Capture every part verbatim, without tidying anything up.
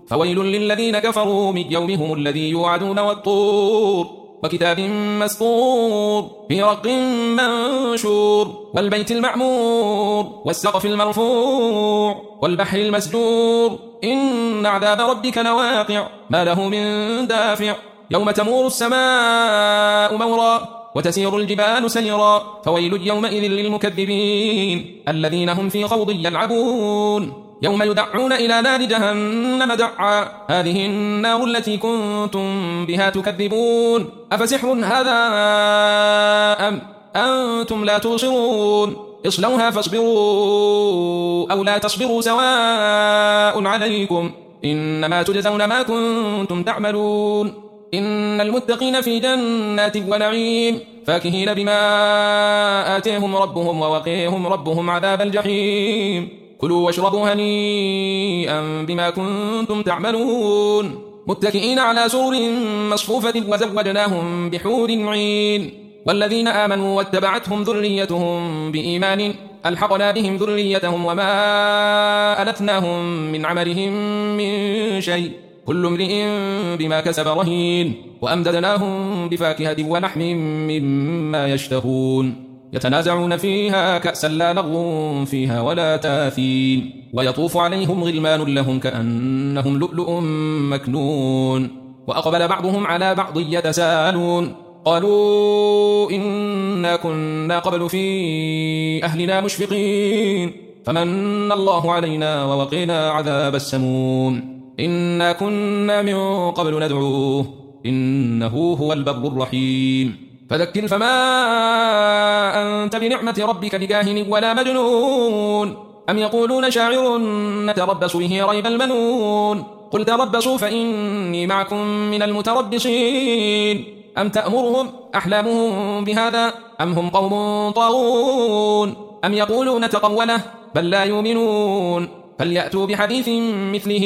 فويل للذين كفروا من يومهم الذي يوعدون والطور وكتاب مسطور في رق منشور والبيت المعمور والسقف المرفوع والبحر المسجور إن عذاب ربك لواقع ما له من دافع يوم تمور السماء مورا وتسير الجبال سيرا فويل يومئذ للمكذبين الذين هم في خوض يلعبون يوم يدعون إلى نار جهنم دعا هذه النار التي كنتم بها تكذبون أفسحر هذا أم أنتم لا تبصرون اصلوها فاصبروا أو لا تصبروا سواء عليكم إنما تجزون ما كنتم تعملون إن المتقين في جنات ونعيم فاكهين بما آتيهم ربهم ووقيهم ربهم عذاب الجحيم كلوا واشربوا هنيئا بما كنتم تعملون متكئين على سرر مصفوفة وزوجناهم بحور عين والذين آمنوا واتبعتهم ذريتهم بإيمان ألحقنا بهم ذريتهم وما ألتناهم من عملهم من شيء كل امرئ بما كسب رهين وأمددناهم بفاكهة ولحم مما يشتهون يتنازعون فيها كأسا لا لغو فيها ولا تاثيم ويطوف عليهم غلمان لهم كأنهم لؤلؤ مكنون وأقبل بعضهم على بعض يتساءلون قالوا إنا كنا قبل في أهلنا مشفقين فمن الله علينا ووقينا عذاب السموم إنا كنا من قبل ندعوه إنه هو البر الرحيم فذكر فما أنت بنعمة ربك بكاهن ولا مجنون أم يقولون شاعر نتربص به ريب المنون قل تربصوا فإني معكم من المتربصين أم تأمرهم أحلامهم بهذا أم هم قوم طاغون أم يقولون تقوله بل لا يؤمنون فليأتوا بحديث مثله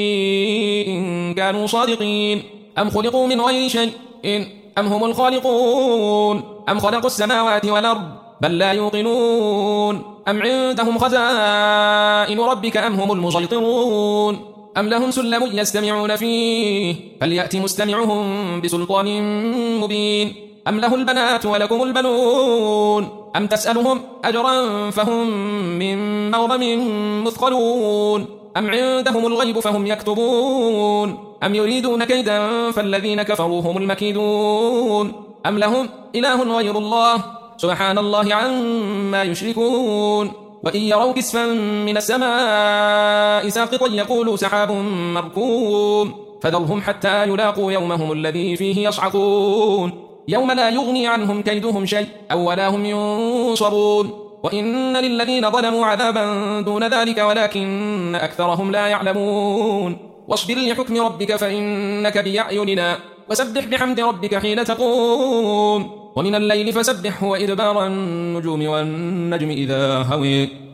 إن كانوا صادقين أم خلقوا من غير شيء إن أم هم الخالقون أم خلقوا السماوات والأرض بل لا يوقنون أم عندهم خزائن ربك أم هم المسيطرون أم لهم سلم يستمعون فيه فليأت مستمعهم بسلطان مبين أم له البنات ولكم البنون أم تسألهم أجرا فهم من مغرم مثقلون أم عندهم الغيب فهم يكتبون أم يريدون كيدا فالذين كفروا هم المكيدون أم لهم إله غير الله سبحان الله عما يشركون وإن يروا كسفا من السماء ساقطا يقولوا سحاب مركوم فذرهم حتى يلاقوا يومهم الذي فيه يصعقون يوم لا يغني عنهم كيدهم شيء أو ولا هم ينصرون وإن للذين ظلموا عذابا دون ذلك ولكن أكثرهم لا يعلمون واصبر لحكم ربك فإنك بأعيننا وسبح بحمد ربك حين تقوم ومن الليل فسبحه وإدبار النجوم والنجم إذا هوي